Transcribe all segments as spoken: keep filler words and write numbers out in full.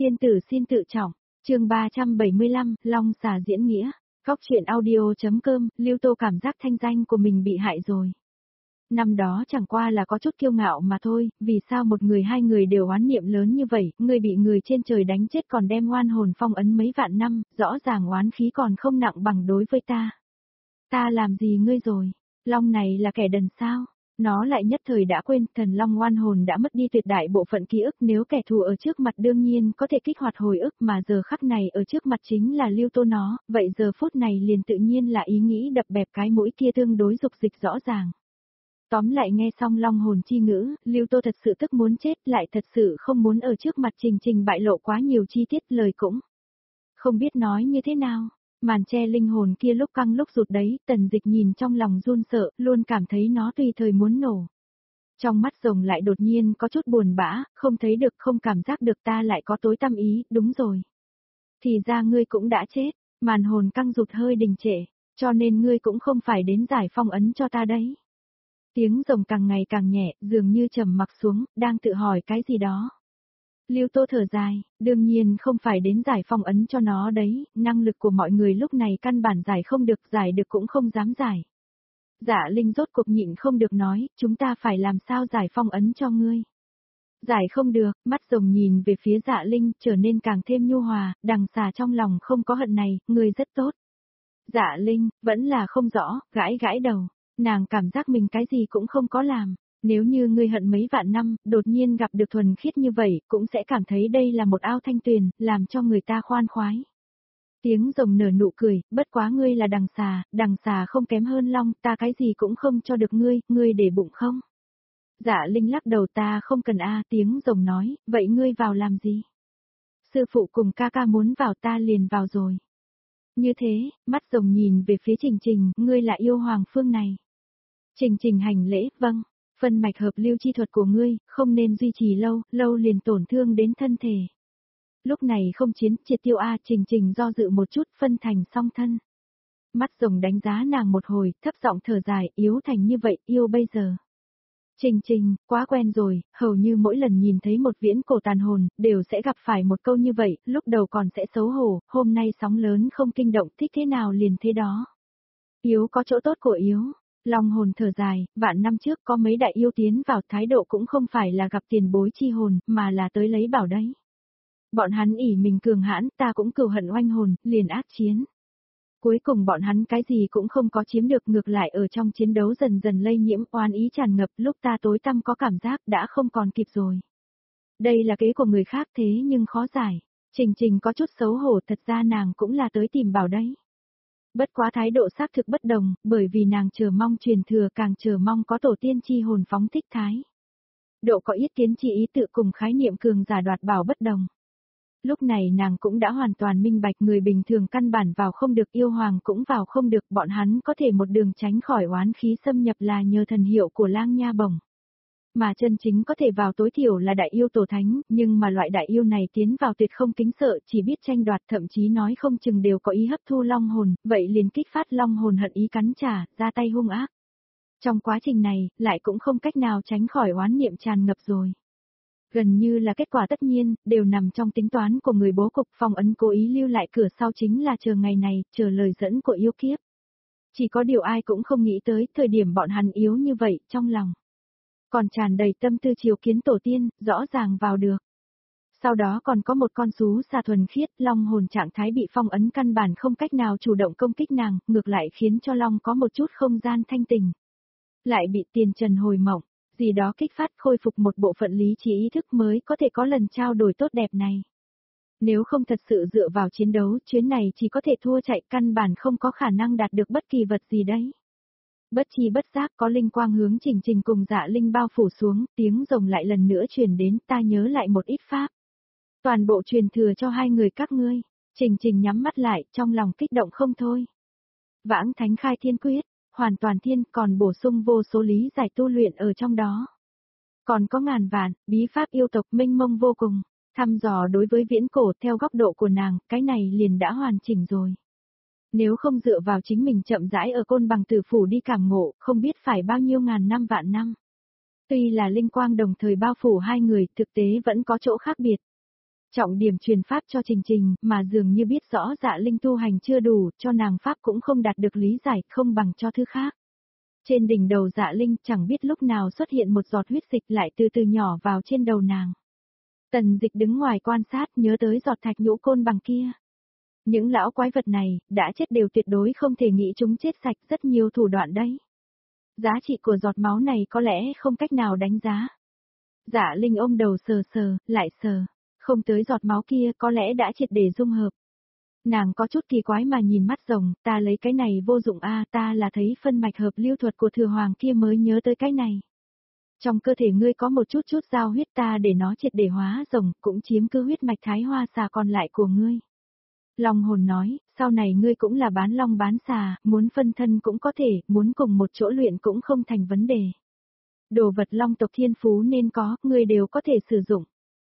Tiên tử xin tự trọng, chương ba trăm bảy mươi lăm, Long xà diễn nghĩa, góc truyện audio.com, Lưu Tô cảm giác thanh danh của mình bị hại rồi. Năm đó chẳng qua là có chút kiêu ngạo mà thôi, vì sao một người hai người đều oán niệm lớn như vậy, người bị người trên trời đánh chết còn đem oan hồn phong ấn mấy vạn năm, rõ ràng oán khí còn không nặng bằng đối với ta. Ta làm gì ngươi rồi? Long này là kẻ đần sao? Nó lại nhất thời đã quên, thần long oan hồn đã mất đi tuyệt đại bộ phận ký ức, nếu kẻ thù ở trước mặt đương nhiên có thể kích hoạt hồi ức, mà giờ khắc này ở trước mặt chính là Lưu Tô nó, vậy giờ phút này liền tự nhiên là ý nghĩ đập bẹp cái mũi kia tương đối dục dịch rõ ràng. Tóm lại nghe xong long hồn chi ngữ, Lưu Tô thật sự tức muốn chết, lại thật sự không muốn ở trước mặt Trình Trình bại lộ quá nhiều chi tiết, lời cũng không biết nói như thế nào. Màn che linh hồn kia lúc căng lúc rụt đấy, Tần Dịch nhìn trong lòng run sợ, luôn cảm thấy nó tùy thời muốn nổ. Trong mắt rồng lại đột nhiên có chút buồn bã, không thấy được, không cảm giác được, ta lại có tối tăm ý, đúng rồi. Thì ra ngươi cũng đã chết, màn hồn căng rụt hơi đình trệ, cho nên ngươi cũng không phải đến giải phong ấn cho ta đấy. Tiếng rồng càng ngày càng nhẹ, dường như trầm mặc xuống, đang tự hỏi cái gì đó. Lưu Tô thở dài, đương nhiên không phải đến giải phong ấn cho nó đấy, năng lực của mọi người lúc này căn bản giải không được, giải được cũng không dám giải. Dạ Linh rốt cuộc nhịn không được nói, chúng ta phải làm sao giải phong ấn cho ngươi. Giải không được, mắt rồng nhìn về phía Dạ Linh trở nên càng thêm nhu hòa, đằng xà trong lòng không có hận này, ngươi rất tốt. Dạ Linh, vẫn là không rõ, gãi gãi đầu, nàng cảm giác mình cái gì cũng không có làm. Nếu như ngươi hận mấy vạn năm, đột nhiên gặp được thuần khiết như vậy, cũng sẽ cảm thấy đây là một ao thanh tuyền, làm cho người ta khoan khoái. Tiếng rồng nở nụ cười, bất quá ngươi là đằng xà, đằng xà không kém hơn long, ta cái gì cũng không cho được ngươi, ngươi để bụng không? Dạ Linh lắc đầu, ta không cần a, tiếng rồng nói, vậy ngươi vào làm gì? Sư phụ cùng ca ca muốn vào, ta liền vào rồi. Như thế, mắt rồng nhìn về phía Trình Trình, ngươi là yêu hoàng phương này. Trình Trình hành lễ, vâng. Phân mạch hợp lưu chi thuật của ngươi, không nên duy trì lâu, lâu liền tổn thương đến thân thể. Lúc này không chiến, triệt tiêu A, Trình Trình do dự một chút, phân thành song thân. Mắt rồng đánh giá nàng một hồi, thấp giọng thở dài, yếu thành như vậy, yêu bây giờ. Trình Trình, quá quen rồi, hầu như mỗi lần nhìn thấy một viễn cổ tàn hồn, đều sẽ gặp phải một câu như vậy, lúc đầu còn sẽ xấu hổ, hôm nay sóng lớn không kinh động, thích thế nào liền thế đó. Yếu có chỗ tốt của yếu. Long hồn thở dài, vạn năm trước có mấy đại yêu tiến vào, thái độ cũng không phải là gặp tiền bối chi hồn, mà là tới lấy bảo đấy. Bọn hắn ỷ mình cường hãn, ta cũng cừu hận oanh hồn, liền ác chiến. Cuối cùng bọn hắn cái gì cũng không có chiếm được, ngược lại ở trong chiến đấu dần dần lây nhiễm, oan ý tràn ngập, lúc ta tối tăm có cảm giác đã không còn kịp rồi. Đây là kế của người khác thế nhưng khó giải. Trình Trình có chút xấu hổ, thật ra nàng cũng là tới tìm bảo đấy. Bất quá thái độ xác thực bất đồng, bởi vì nàng chờ mong truyền thừa, càng chờ mong có tổ tiên chi hồn phóng thích thái. Độ có yết kiến chi ý tự cùng khái niệm cường giả đoạt bảo bất đồng. Lúc này nàng cũng đã hoàn toàn minh bạch, người bình thường căn bản vào không được, yêu hoàng cũng vào không được, bọn hắn có thể một đường tránh khỏi oán khí xâm nhập là nhờ thần hiệu của Lang Nha Bổng. Mà chân chính có thể vào tối thiểu là đại yêu tổ thánh, nhưng mà loại đại yêu này tiến vào tuyệt không kính sợ, chỉ biết tranh đoạt, thậm chí nói không chừng đều có ý hấp thu long hồn, vậy liền kích phát long hồn hận ý cắn trả, ra tay hung ác. Trong quá trình này, lại cũng không cách nào tránh khỏi oán niệm tràn ngập rồi. Gần như là kết quả tất nhiên, đều nằm trong tính toán của người bố cục, phong ấn cố ý lưu lại cửa sau chính là chờ ngày này, chờ lời dẫn của yêu kiếp. Chỉ có điều ai cũng không nghĩ tới, thời điểm bọn hắn yếu như vậy, trong lòng còn tràn đầy tâm tư chiều kiến tổ tiên, rõ ràng vào được. Sau đó còn có một con sú xà thuần khiết, long hồn trạng thái bị phong ấn căn bản không cách nào chủ động công kích nàng, ngược lại khiến cho long có một chút không gian thanh tình. Lại bị tiền trần hồi mộng, gì đó kích phát khôi phục một bộ phận lý trí ý thức mới có thể có lần trao đổi tốt đẹp này. Nếu không thật sự dựa vào chiến đấu, chuyến này chỉ có thể thua chạy, căn bản không có khả năng đạt được bất kỳ vật gì đấy. Bất chi bất giác có linh quang hướng Trình Trình cùng Dạ Linh bao phủ xuống, tiếng rồng lại lần nữa truyền đến, ta nhớ lại một ít pháp. Toàn bộ truyền thừa cho hai người các ngươi. Trình Trình nhắm mắt lại, trong lòng kích động không thôi. Vãng Thánh Khai Thiên Quyết, hoàn toàn thiên, còn bổ sung vô số lý giải tu luyện ở trong đó. Còn có ngàn vạn, bí pháp yêu tộc mênh mông vô cùng, thăm dò đối với viễn cổ theo góc độ của nàng, cái này liền đã hoàn chỉnh rồi. Nếu không dựa vào chính mình chậm rãi ở Côn Bằng Tử Phủ đi cảm ngộ, không biết phải bao nhiêu ngàn năm vạn năm. Tuy là linh quang đồng thời bao phủ hai người, thực tế vẫn có chỗ khác biệt. Trọng điểm truyền pháp cho Trình Trình, mà dường như biết rõ Dạ Linh tu hành chưa đủ, cho nàng pháp cũng không đạt được lý giải, không bằng cho thứ khác. Trên đỉnh đầu Dạ Linh chẳng biết lúc nào xuất hiện một giọt huyết dịch lại từ từ nhỏ vào trên đầu nàng. Tần Dịch đứng ngoài quan sát nhớ tới giọt thạch nhũ côn bằng kia. Những lão quái vật này, đã chết đều tuyệt đối không thể nghĩ chúng chết sạch, rất nhiều thủ đoạn đấy. Giá trị của giọt máu này có lẽ không cách nào đánh giá. Dạ Linh ôm đầu sờ sờ, lại sờ, không tới giọt máu kia có lẽ đã triệt để dung hợp. Nàng có chút kỳ quái mà nhìn mắt rồng, ta lấy cái này vô dụng a, ta là thấy phân mạch hợp lưu thuật của thừa hoàng kia mới nhớ tới cái này. Trong cơ thể ngươi có một chút chút giao huyết, ta để nó triệt để hóa rồng, cũng chiếm cứ huyết mạch thái hoa xà còn lại của ngươi. Long hồn nói, sau này ngươi cũng là bán long bán xà, muốn phân thân cũng có thể, muốn cùng một chỗ luyện cũng không thành vấn đề. Đồ vật long tộc thiên phú nên có, ngươi đều có thể sử dụng.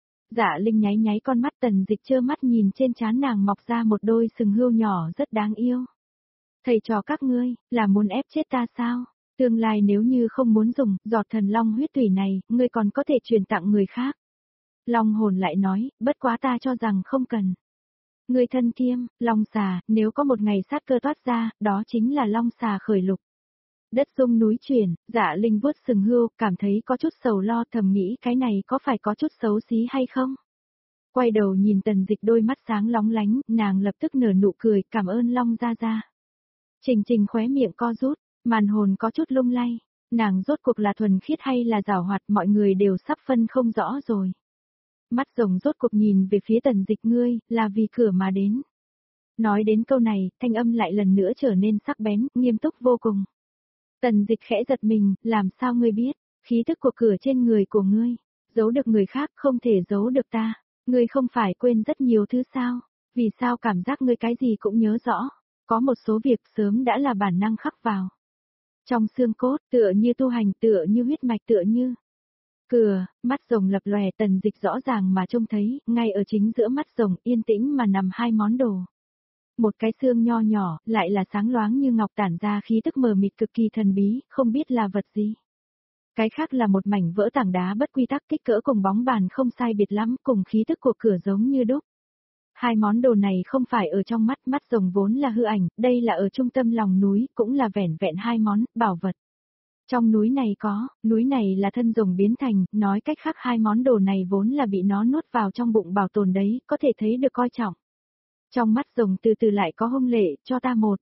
Dạ Linh nháy nháy con mắt, Tần Dịch trơ mắt nhìn trên trán nàng mọc ra một đôi sừng hươu nhỏ rất đáng yêu. Thầy trò các ngươi, là muốn ép chết ta sao? Tương lai nếu như không muốn dùng giọt thần long huyết tủy này, ngươi còn có thể truyền tặng người khác. Long hồn lại nói, bất quá ta cho rằng không cần. Ngươi thân kiêm, long xà, nếu có một ngày sát cơ toát ra, đó chính là long xà khởi lục. Đất rung núi chuyển, Dạ Linh vuốt sừng hươu, cảm thấy có chút sầu lo, thầm nghĩ cái này có phải có chút xấu xí hay không? Quay đầu nhìn Tần Dịch đôi mắt sáng lóng lánh, nàng lập tức nở nụ cười, cảm ơn Long gia gia. Trình Trình khóe miệng co rút, màn hồn có chút lung lay, nàng rốt cuộc là thuần khiết hay là giảo hoạt, mọi người đều sắp phân không rõ rồi. Mắt rồng rốt cuộc nhìn về phía Tần Dịch, ngươi, là vì cửa mà đến. Nói đến câu này, thanh âm lại lần nữa trở nên sắc bén, nghiêm túc vô cùng. Tần Dịch khẽ giật mình, làm sao ngươi biết, khí thức của cửa trên người của ngươi, giấu được người khác không thể giấu được ta, ngươi không phải quên rất nhiều thứ sao, vì sao cảm giác ngươi cái gì cũng nhớ rõ, có một số việc sớm đã là bản năng khắc vào. Trong xương cốt, tựa như tu hành, tựa như huyết mạch, tựa như cửa, mắt rồng lập lòe, Tần Dịch rõ ràng mà trông thấy, ngay ở chính giữa mắt rồng yên tĩnh mà nằm hai món đồ. Một cái xương nho nhỏ, lại là sáng loáng như ngọc, tản ra khí tức mờ mịt cực kỳ thần bí, không biết là vật gì. Cái khác là một mảnh vỡ tảng đá bất quy tắc, kích cỡ cùng bóng bàn không sai biệt lắm, cùng khí tức của cửa giống như đúc. Hai món đồ này không phải ở trong mắt, mắt rồng vốn là hư ảnh, đây là ở trung tâm lòng núi, cũng là vẻn vẹn hai món, bảo vật. Trong núi này có, núi này là thân rồng biến thành, nói cách khác hai món đồ này vốn là bị nó nuốt vào trong bụng bảo tồn đấy, có thể thấy được coi trọng. Trong mắt rồng từ từ lại có hung lệ, cho ta một.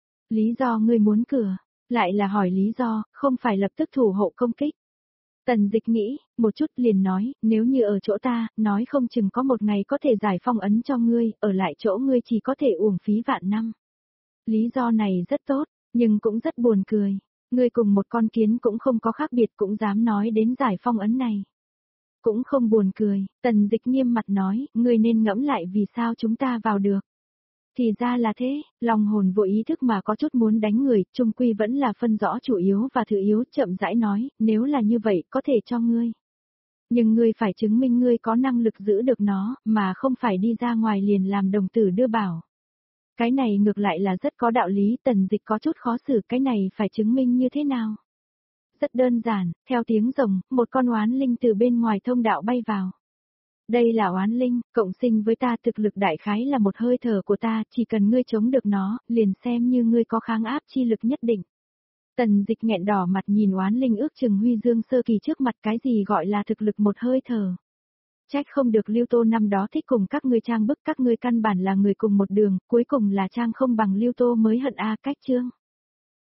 Lý do ngươi muốn cửa, lại là hỏi lý do, không phải lập tức thủ hộ công kích. Tần Dịch nghĩ, một chút liền nói, nếu như ở chỗ ta, nói không chừng có một ngày có thể giải phong ấn cho ngươi, ở lại chỗ ngươi chỉ có thể uổng phí vạn năm. Lý do này rất tốt, nhưng cũng rất buồn cười. Ngươi cùng một con kiến cũng không có khác biệt, cũng dám nói đến giải phong ấn này. Cũng không buồn cười, Tần Dịch nghiêm mặt nói, ngươi nên ngẫm lại vì sao chúng ta vào được. Thì ra là thế, lòng hồn vô ý thức mà có chút muốn đánh người, chung quy vẫn là phân rõ chủ yếu và thứ yếu, chậm rãi nói, nếu là như vậy, có thể cho ngươi. Nhưng ngươi phải chứng minh ngươi có năng lực giữ được nó, mà không phải đi ra ngoài liền làm đồng tử đưa bảo. Cái này ngược lại là rất có đạo lý, Tần Dịch có chút khó xử, cái này phải chứng minh như thế nào? Rất đơn giản, theo tiếng rồng, một con oán linh từ bên ngoài thông đạo bay vào. Đây là oán linh, cộng sinh với ta, thực lực đại khái là một hơi thở của ta, chỉ cần ngươi chống được nó, liền xem như ngươi có kháng áp chi lực nhất định. Tần Dịch nghẹn đỏ mặt nhìn oán linh ước chừng huy dương sơ kỳ trước mặt, cái gì gọi là thực lực một hơi thở. Trách không được Lưu Tô năm đó thích cùng các ngươi trang bức, các ngươi căn bản là người cùng một đường, cuối cùng là trang không bằng Lưu Tô mới hận a, cách chương.